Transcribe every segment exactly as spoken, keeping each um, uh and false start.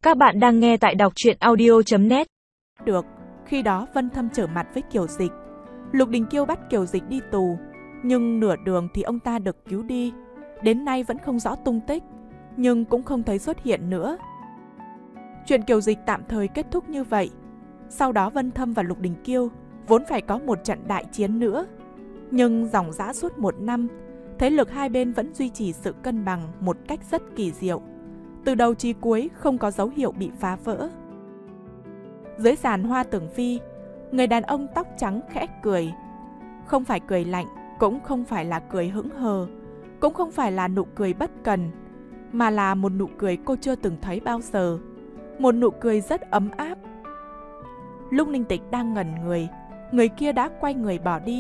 Các bạn đang nghe tại đọc truyện audio chấm net. Được, khi đó Vân Thâm trở mặt với Kiều Dịch. Lục Đình Kiêu bắt Kiều Dịch đi tù, nhưng nửa đường thì ông ta được cứu đi. Đến nay vẫn không rõ tung tích, nhưng cũng không thấy xuất hiện nữa. Chuyện Kiều Dịch tạm thời kết thúc như vậy. Sau đó Vân Thâm và Lục Đình Kiêu vốn phải có một trận đại chiến nữa. Nhưng dòng dã suốt một năm, thế lực hai bên vẫn duy trì sự cân bằng một cách rất kỳ diệu. Từ đầu chí cuối không có dấu hiệu bị phá vỡ. Dưới giàn hoa tưởng vi, người đàn ông tóc trắng khẽ cười. Không phải cười lạnh, cũng không phải là cười hững hờ, cũng không phải là nụ cười bất cần, mà là một nụ cười cô chưa từng thấy bao giờ. Một nụ cười rất ấm áp. Lúc Ninh Tịch đang ngẩn người, người kia đã quay người bỏ đi.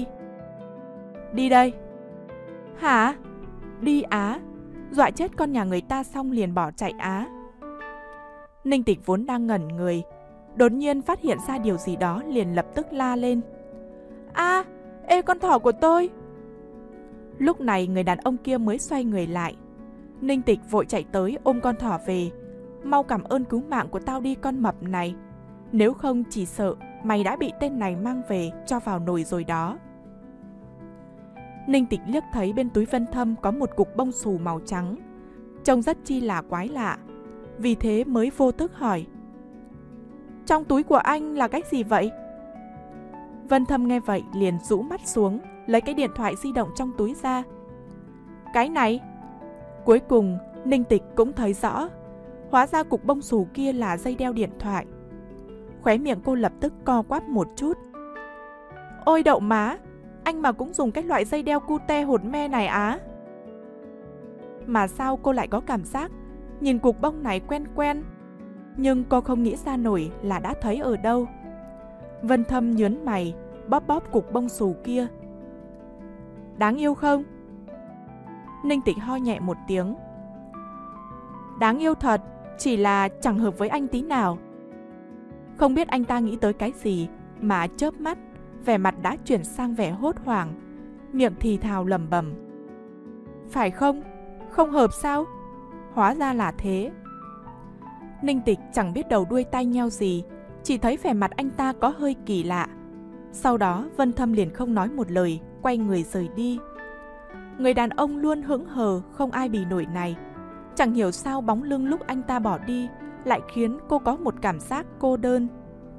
Đi đây. Hả? Đi á? Dọa chết con nhà người ta xong liền bỏ chạy á? Ninh Tịch vốn đang ngẩn người, đột nhiên phát hiện ra điều gì đó liền lập tức la lên. A, à, ê con thỏ của tôi! Lúc này người đàn ông kia mới xoay người lại. Ninh Tịch vội chạy tới ôm con thỏ về. Mau cảm ơn cứu mạng của tao đi con mập này. Nếu không chỉ sợ mày đã bị tên này mang về cho vào nồi rồi đó. Ninh Tịch liếc thấy bên túi Vân Thâm có một cục bông xù màu trắng, trông rất chi là quái lạ, vì thế mới vô thức hỏi. Trong túi của anh là cái gì vậy? Vân Thâm nghe vậy liền rũ mắt xuống, lấy cái điện thoại di động trong túi ra. Cái này? Cuối cùng Ninh Tịch cũng thấy rõ, hóa ra cục bông xù kia là dây đeo điện thoại. Khóe miệng cô lập tức co quắp một chút. Ôi đậu má, anh mà cũng dùng cái loại dây đeo cute hột me này á? Mà sao cô lại có cảm giác nhìn cục bông này quen quen, nhưng cô không nghĩ ra nổi là đã thấy ở đâu. Vân Thâm nhớn mày, bóp bóp cục bông xù kia. Đáng yêu không? Ninh Tịch ho nhẹ một tiếng. Đáng yêu thật, chỉ là chẳng hợp với anh tí nào. Không biết anh ta nghĩ tới cái gì mà chớp mắt, vẻ mặt đã chuyển sang vẻ hốt hoảng, miệng thì thào lẩm bẩm. Phải không? Không hợp sao? Hóa ra là thế. Ninh Tịch chẳng biết đầu đuôi tai nheo gì, chỉ thấy vẻ mặt anh ta có hơi kỳ lạ. Sau đó Vân Thâm liền không nói một lời, quay người rời đi. Người đàn ông luôn hững hờ, không ai bì nổi này. Chẳng hiểu sao bóng lưng lúc anh ta bỏ đi lại khiến cô có một cảm giác cô đơn.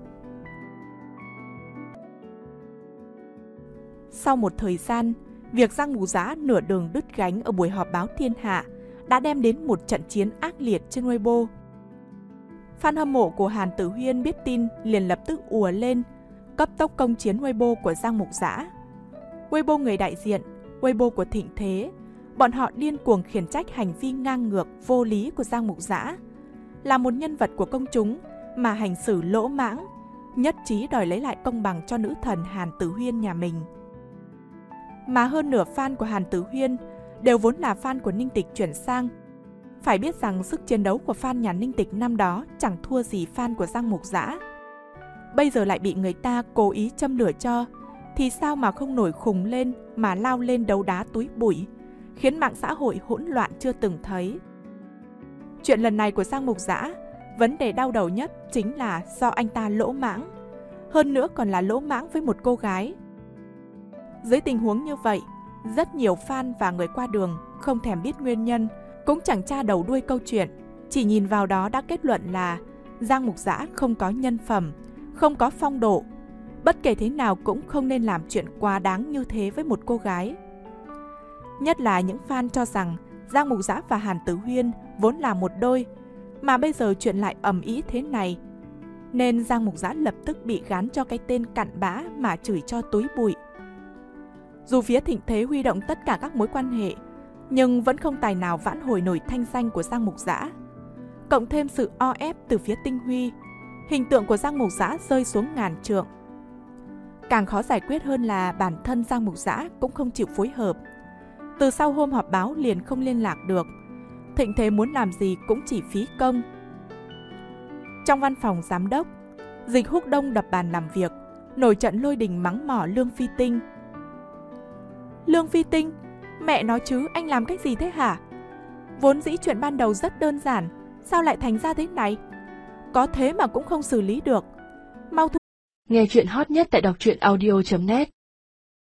Sau một thời gian, việc Giang Mục Giã nửa đường đứt gánh ở buổi họp báo thiên hạ đã đem đến một trận chiến ác liệt trên Weibo. Fan hâm mộ của Hàn Tử Huyên biết tin liền lập tức ùa lên, cấp tốc công chiến Weibo của Giang Mục Giã. Weibo người đại diện, Weibo của Thịnh Thế, bọn họ điên cuồng khiển trách hành vi ngang ngược, vô lý của Giang Mục Giã. Là một nhân vật của công chúng mà hành xử lỗ mãng, nhất trí đòi lấy lại công bằng cho nữ thần Hàn Tử Huyên nhà mình. Mà hơn nửa fan của Hàn Tử Huyên đều vốn là fan của Ninh Tịch chuyển sang. Phải biết rằng sức chiến đấu của fan nhà Ninh Tịch năm đó chẳng thua gì fan của Giang Mục Giã. Bây giờ lại bị người ta cố ý châm lửa cho, thì sao mà không nổi khùng lên mà lao lên đấu đá túi bụi, khiến mạng xã hội hỗn loạn chưa từng thấy. Chuyện lần này của Giang Mục Giã, vấn đề đau đầu nhất chính là do anh ta lỗ mãng, hơn nữa còn là lỗ mãng với một cô gái. Dưới tình huống như vậy, rất nhiều fan và người qua đường không thèm biết nguyên nhân, cũng chẳng tra đầu đuôi câu chuyện, chỉ nhìn vào đó đã kết luận là Giang Mục Giã không có nhân phẩm, không có phong độ, bất kể thế nào cũng không nên làm chuyện quá đáng như thế với một cô gái. Nhất là những fan cho rằng Giang Mục Giã và Hàn Tử Huyên vốn là một đôi, mà bây giờ chuyện lại ầm ĩ thế này, nên Giang Mục Giã lập tức bị gán cho cái tên cặn bã mà chửi cho túi bụi. Dù phía Thịnh Thế huy động tất cả các mối quan hệ, nhưng vẫn không tài nào vãn hồi nổi thanh danh của Giang Mục Giã. Cộng thêm sự o ép từ phía Tinh Huy, hình tượng của Giang Mục Giã rơi xuống ngàn trượng. Càng khó giải quyết hơn là bản thân Giang Mục Giã cũng không chịu phối hợp. Từ sau hôm họp báo liền không liên lạc được, Thịnh Thế muốn làm gì cũng chỉ phí công. Trong văn phòng giám đốc, Dịch Húc Đông đập bàn làm việc, nổi trận lôi đình mắng mỏ Lương Phi Tinh. Lương Phi Tinh, mẹ nói chứ anh làm cách gì thế hả? Vốn dĩ chuyện ban đầu rất đơn giản, sao lại thành ra thế này? có thế mà cũng không xử lý được. Mau thu. Nghe chuyện hot nhất tại đọc truyện audio chấm net.